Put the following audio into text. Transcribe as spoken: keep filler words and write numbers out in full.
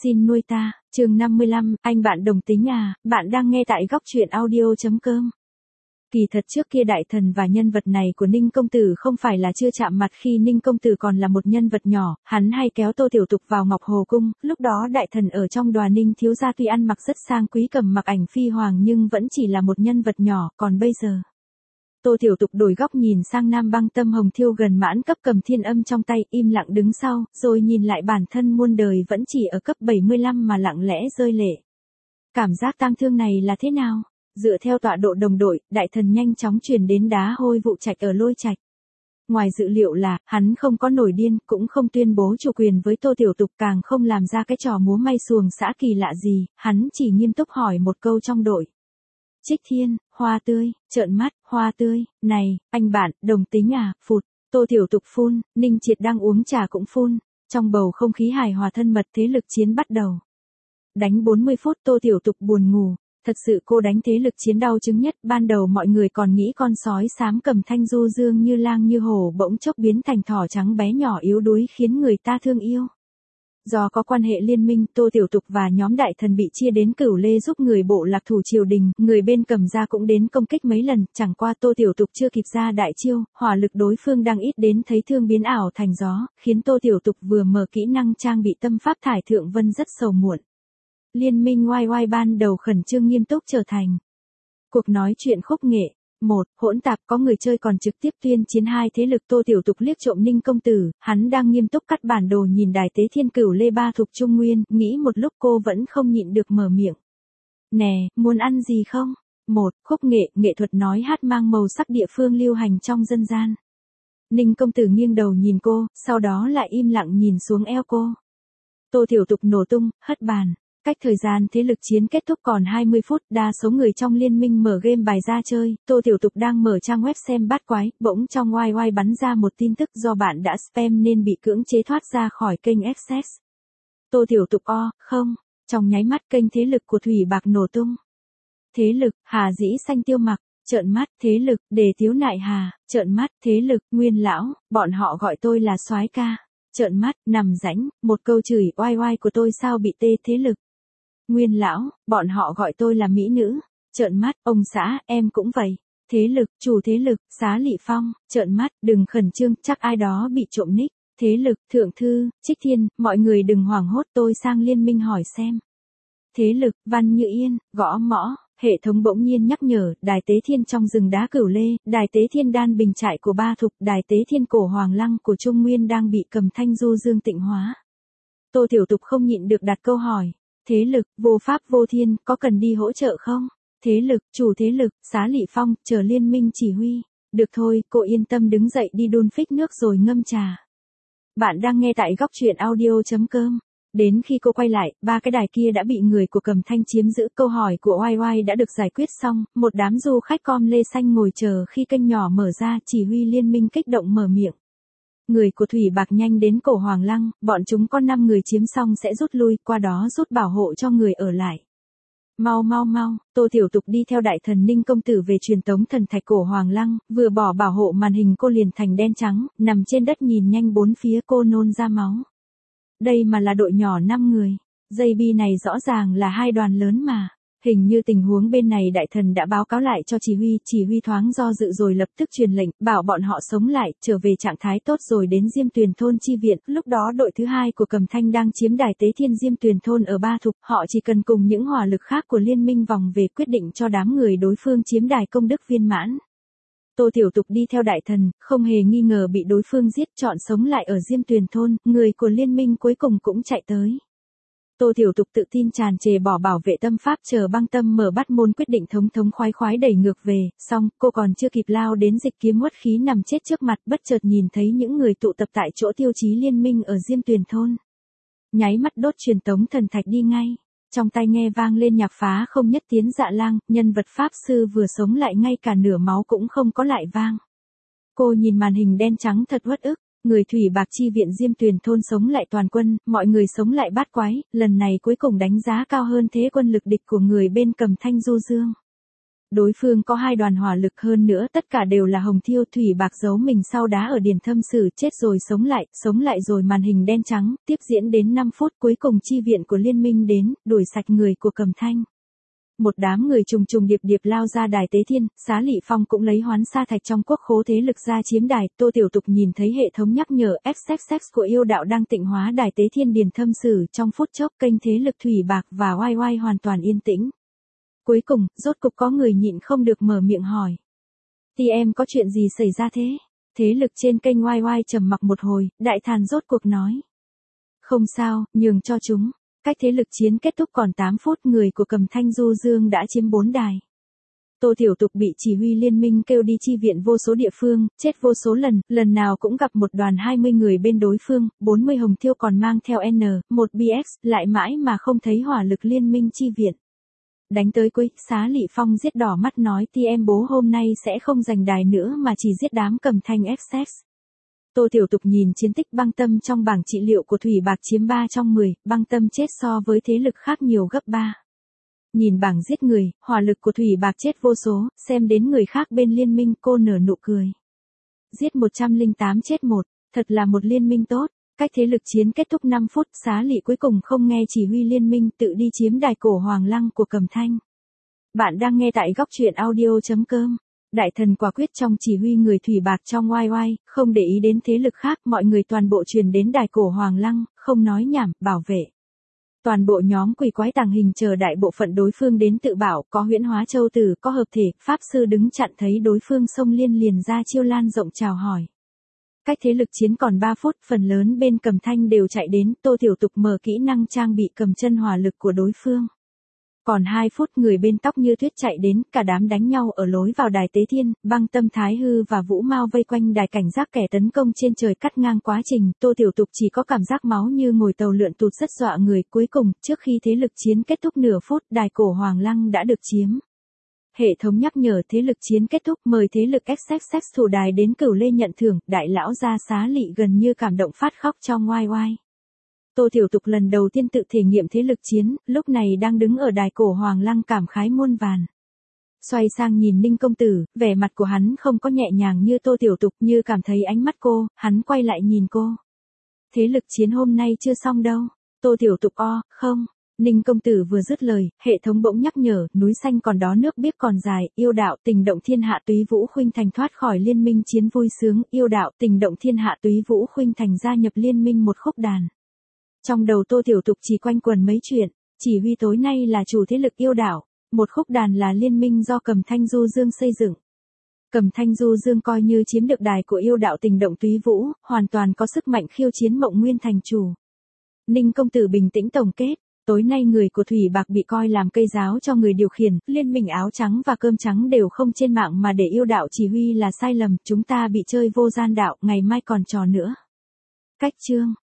Xin nuôi ta, chương năm mươi lăm, anh bạn đồng tính à, bạn đang nghe tại góc truyện audio.com. Kỳ thật trước kia đại thần và nhân vật này của Ninh Công Tử không phải là chưa chạm mặt khi Ninh Công Tử còn là một nhân vật nhỏ, hắn hay kéo Tô Tiểu Tục vào Ngọc Hồ Cung, lúc đó đại thần ở trong Đoà Ninh thiếu gia tuy ăn mặc rất sang quý cầm mặc ảnh phi hoàng nhưng vẫn chỉ là một nhân vật nhỏ, còn bây giờ. Tô Tiểu Tục đổi góc nhìn sang Nam Băng Tâm Hồng Thiêu gần mãn cấp cầm thiên âm trong tay, im lặng đứng sau, rồi nhìn lại bản thân muôn đời vẫn chỉ ở cấp bảy mươi lăm mà lặng lẽ rơi lệ. Cảm giác tang thương này là thế nào? Dựa theo tọa độ đồng đội, đại thần nhanh chóng truyền đến đá hôi vụ trạch ở Lôi Trạch. Ngoài dự liệu là, hắn không có nổi điên, cũng không tuyên bố chủ quyền với Tô Tiểu Tục, càng không làm ra cái trò múa may xuồng xã kỳ lạ gì, hắn chỉ nghiêm túc hỏi một câu trong đội. Trích Thiên, Hoa Tươi, trợn mắt, Hoa Tươi, này, anh bạn, đồng tính à, phụt, Tô Tiểu Tục phun, Ninh Triệt đang uống trà cũng phun, trong bầu không khí hài hòa thân mật thế lực chiến bắt đầu. Đánh bốn mươi phút Tô Tiểu Tục buồn ngủ, thật sự cô đánh thế lực chiến đau chứng nhất, ban đầu mọi người còn nghĩ con sói xám cầm thanh du dương như lang như hổ bỗng chốc biến thành thỏ trắng bé nhỏ yếu đuối khiến người ta thương yêu. Do có quan hệ liên minh, Tô Tiểu Tục và nhóm đại thần bị chia đến Cửu Lê giúp người bộ lạc thủ triều đình, người bên cầm gia cũng đến công kích mấy lần, chẳng qua Tô Tiểu Tục chưa kịp ra đại chiêu, hỏa lực đối phương đang ít đến thấy thương biến ảo thành gió, khiến Tô Tiểu Tục vừa mở kỹ năng trang bị tâm pháp thải thượng vân rất sầu muộn. Liên minh oai oai ban đầu khẩn trương nghiêm túc trở thành cuộc nói chuyện khúc nghệ. Một, hỗn tạp, có người chơi còn trực tiếp tuyên chiến hai thế lực. Tô Tiểu Tục liếc trộm Ninh Công Tử, hắn đang nghiêm túc cắt bản đồ nhìn đài tế thiên Cửu Lê ba thuộc Trung Nguyên, nghĩ một lúc cô vẫn không nhịn được mở miệng. Nè, muốn ăn gì không? Một, khúc nghệ, nghệ thuật nói hát mang màu sắc địa phương lưu hành trong dân gian. Ninh Công Tử nghiêng đầu nhìn cô, sau đó lại im lặng nhìn xuống eo cô. Tô Tiểu Tục nổ tung, hất bàn. Cách thời gian thế lực chiến kết thúc còn hai mươi phút, đa số người trong liên minh mở game bài ra chơi, Tô Tiểu Tục đang mở trang web xem bát quái, bỗng trong oai oai bắn ra một tin tức do bạn đã spam nên bị cưỡng chế thoát ra khỏi kênh Access. Tô Tiểu Tục o, không, trong nháy mắt kênh thế lực của Thủy Bạc nổ tung. Thế lực, Hà Dĩ Xanh Tiêu Mặc, trợn mắt, thế lực, Đề Tiếu Nại Hà, trợn mắt, thế lực, Nguyên Lão, bọn họ gọi tôi là soái ca, trợn mắt, nằm rãnh, một câu chửi oai oai của tôi sao bị tê thế lực. Nguyên Lão, bọn họ gọi tôi là mỹ nữ, trợn mắt, ông xã, em cũng vậy. Thế lực, chủ thế lực, Xá Lị Phong, trợn mắt, đừng khẩn trương, chắc ai đó bị trộm nick. Thế lực, Thượng Thư, Trích Thiên, mọi người đừng hoảng hốt, tôi sang liên minh hỏi xem. Thế lực, Văn Như Yên, gõ mõ, hệ thống bỗng nhiên nhắc nhở, đài tế thiên trong rừng đá Cửu Lê, đài tế thiên đan bình trại của Ba Thục, đài tế thiên cổ Hoàng Lăng của Trung Nguyên đang bị cầm thanh du dương tịnh hóa. Tô Tiểu Tục không nhịn được đặt câu hỏi. Thế lực, vô pháp vô thiên, có cần đi hỗ trợ không? Thế lực, chủ thế lực, Xá Lị Phong, chờ liên minh chỉ huy. Được thôi, cô yên tâm đứng dậy đi đun phích nước rồi ngâm trà. Bạn đang nghe tại góc truyện audio.com. Đến khi cô quay lại, ba cái đài kia đã bị người của Cầm Thanh chiếm giữ. Câu hỏi của oai oai đã được giải quyết xong, một đám du khách com lê xanh ngồi chờ khi kênh nhỏ mở ra, chỉ huy liên minh kích động mở miệng. Người của Thủy Bạc nhanh đến cổ Hoàng Lăng, bọn chúng có năm người chiếm xong sẽ rút lui, qua đó rút bảo hộ cho người ở lại. Mau mau mau, Tô Tiểu Tục đi theo đại thần Ninh Công Tử về truyền tống thần thạch cổ Hoàng Lăng, vừa bỏ bảo hộ màn hình cô liền thành đen trắng, nằm trên đất nhìn nhanh bốn phía cô nôn ra máu. Đây mà là đội nhỏ năm người, dây bi này rõ ràng là hai đoàn lớn mà. Hình như tình huống bên này đại thần đã báo cáo lại cho chỉ huy, chỉ huy thoáng do dự rồi lập tức truyền lệnh, bảo bọn họ sống lại, trở về trạng thái tốt rồi đến Diêm Tuyền thôn chi viện. Lúc đó đội thứ hai của Cầm Thanh đang chiếm đài tế thiên Diêm Tuyền thôn ở Ba Thục, họ chỉ cần cùng những hỏa lực khác của liên minh vòng về quyết định cho đám người đối phương chiếm đài công đức viên mãn. Tô Tiểu Tục đi theo đại thần, không hề nghi ngờ bị đối phương giết, chọn sống lại ở Diêm Tuyền thôn, người của liên minh cuối cùng cũng chạy tới. Tô Tiểu Tục tự tin tràn trề bỏ bảo vệ tâm pháp chờ băng tâm mở bắt môn quyết định thống thống khoái khoái đẩy ngược về, xong, cô còn chưa kịp lao đến dịch kiếm uất khí nằm chết trước mặt bất chợt nhìn thấy những người tụ tập tại chỗ tiêu chí liên minh ở Diêm Tuyền thôn. Nháy mắt đốt truyền tống thần thạch đi ngay, trong tai nghe vang lên nhạc phá không nhất tiến dạ lang, nhân vật pháp sư vừa sống lại ngay cả nửa máu cũng không có lại vang. Cô nhìn màn hình đen trắng thật uất ức. Người Thủy Bạc chi viện Diêm Tuyền thôn sống lại toàn quân, mọi người sống lại bát quái, lần này cuối cùng đánh giá cao hơn thế quân lực địch của người bên Cầm Thanh du dương. đối phương có hai đoàn hỏa lực hơn nữa tất cả đều là hồng thiêu. Thủy Bạc giấu mình sau đá ở Điền Thâm Sử, chết rồi sống lại, sống lại rồi màn hình đen trắng, tiếp diễn đến năm phút cuối cùng chi viện của liên minh đến, đuổi sạch người của Cầm Thanh. Một đám người trùng trùng điệp điệp lao ra đài Tế Thiên, Xá Lị Phong cũng lấy hoán sa thạch trong quốc khố thế lực ra chiếm đài. Tô Tiểu Tục nhìn thấy hệ thống nhắc nhở ép ích ích của yêu đạo đang tịnh hóa đài Tế Thiên Điền Thâm Sử, trong phút chốc kênh thế lực Thủy Bạc và oai oai hoàn toàn yên tĩnh. Cuối cùng, rốt cục có người nhịn không được mở miệng hỏi. Thì em có chuyện gì xảy ra thế? Thế lực trên kênh oai oai trầm mặc một hồi, Đại Thàn rốt cuộc nói. Không sao, nhường cho chúng. Cách thế lực chiến kết thúc còn tám phút, người của Cầm Thanh Du Dương đã chiếm bốn đài. Tô Tiểu Tục bị chỉ huy liên minh kêu đi chi viện vô số địa phương, chết vô số lần, lần nào cũng gặp một đoàn hai mươi người bên đối phương, bốn mươi hồng thiêu còn mang theo N một B X, lại mãi mà không thấy hỏa lực liên minh chi viện. Đánh tới cuối, Xá Lị Phong giết đỏ mắt nói thì em bố hôm nay sẽ không giành đài nữa mà chỉ giết đám Cầm Thanh ích ích. Tô Tiểu Tục nhìn chiến tích băng tâm trong bảng trị liệu của Thủy Bạc chiếm ba trong mười, băng tâm chết so với thế lực khác nhiều gấp ba. Nhìn bảng giết người, hỏa lực của Thủy Bạc chết vô số, xem đến người khác bên liên minh cô nở nụ cười. Giết một trăm lẻ tám chết một, thật là một liên minh tốt. Cách thế lực chiến kết thúc năm phút, Xá Lị cuối cùng không nghe chỉ huy liên minh tự đi chiếm đài cổ Hoàng Lăng của Cầm Thanh. Bạn đang nghe tại góc truyện audio chấm com. Đại thần quả quyết trong chỉ huy người Thủy Bạc trong oai oai, không để ý đến thế lực khác, mọi người toàn bộ truyền đến đài cổ Hoàng Lăng, không nói nhảm, bảo vệ. Toàn bộ nhóm quỷ quái tàng hình chờ đại bộ phận đối phương đến tự bảo, có huyễn hóa châu tử, có hợp thể, pháp sư đứng chặn thấy đối phương xông liên liền ra chiêu lan rộng chào hỏi. Cách thế lực chiến còn ba phút, phần lớn bên Cầm Thanh đều chạy đến, Tô Tiểu Tục mở kỹ năng trang bị cầm chân hỏa lực của đối phương. Còn hai phút, người bên tóc như tuyết chạy đến, cả đám đánh nhau ở lối vào đài Tế Thiên, băng tâm Thái Hư và Vũ Mao vây quanh đài cảnh giác kẻ tấn công trên trời cắt ngang quá trình, Tô Tiểu Tục chỉ có cảm giác máu như ngồi tàu lượn tụt rất dọa người. Cuối cùng, trước khi thế lực chiến kết thúc nửa phút, đài cổ Hoàng Lăng đã được chiếm. Hệ thống nhắc nhở thế lực chiến kết thúc, mời thế lực ích ích ích thủ đài đến Cửu Lê nhận thưởng, đại lão gia Xá Lị gần như cảm động phát khóc trong oai oai. Tô Tiểu Tục lần đầu tiên tự thể nghiệm thế lực chiến, lúc này đang đứng ở đài cổ Hoàng Lăng cảm khái muôn vàn. Xoay sang nhìn Ninh công tử, vẻ mặt của hắn không có nhẹ nhàng như Tô Tiểu Tục, như cảm thấy ánh mắt cô, hắn quay lại nhìn cô. Thế lực chiến hôm nay chưa xong đâu. Tô Tiểu Tục o, không. Ninh công tử vừa dứt lời, hệ thống bỗng nhắc nhở, núi xanh còn đó nước biếc còn dài, yêu đạo, tình động thiên hạ Túy Vũ Khuynh Thành thoát khỏi liên minh chiến vui sướng, yêu đạo, tình động thiên hạ Túy Vũ Khuynh Thành gia nhập liên minh một khúc đàn. Trong đầu Tô Tiểu Tục chỉ quanh quẩn mấy chuyện, chỉ huy tối nay là chủ thế lực yêu đạo, một khúc đàn là liên minh do Cầm Thanh Du Dương xây dựng. Cầm Thanh Du Dương coi như chiếm được đài của yêu đạo tình động Túy Vũ, hoàn toàn có sức mạnh khiêu chiến Mộng Nguyên thành chủ. Ninh công tử bình tĩnh tổng kết. Tối nay người của Thủy Bạc bị coi làm cây giáo cho người điều khiển, liên minh áo trắng và cơm trắng đều không trên mạng mà để yêu đạo chỉ huy là sai lầm, chúng ta bị chơi vô gian đạo, ngày mai còn trò nữa. Cách chương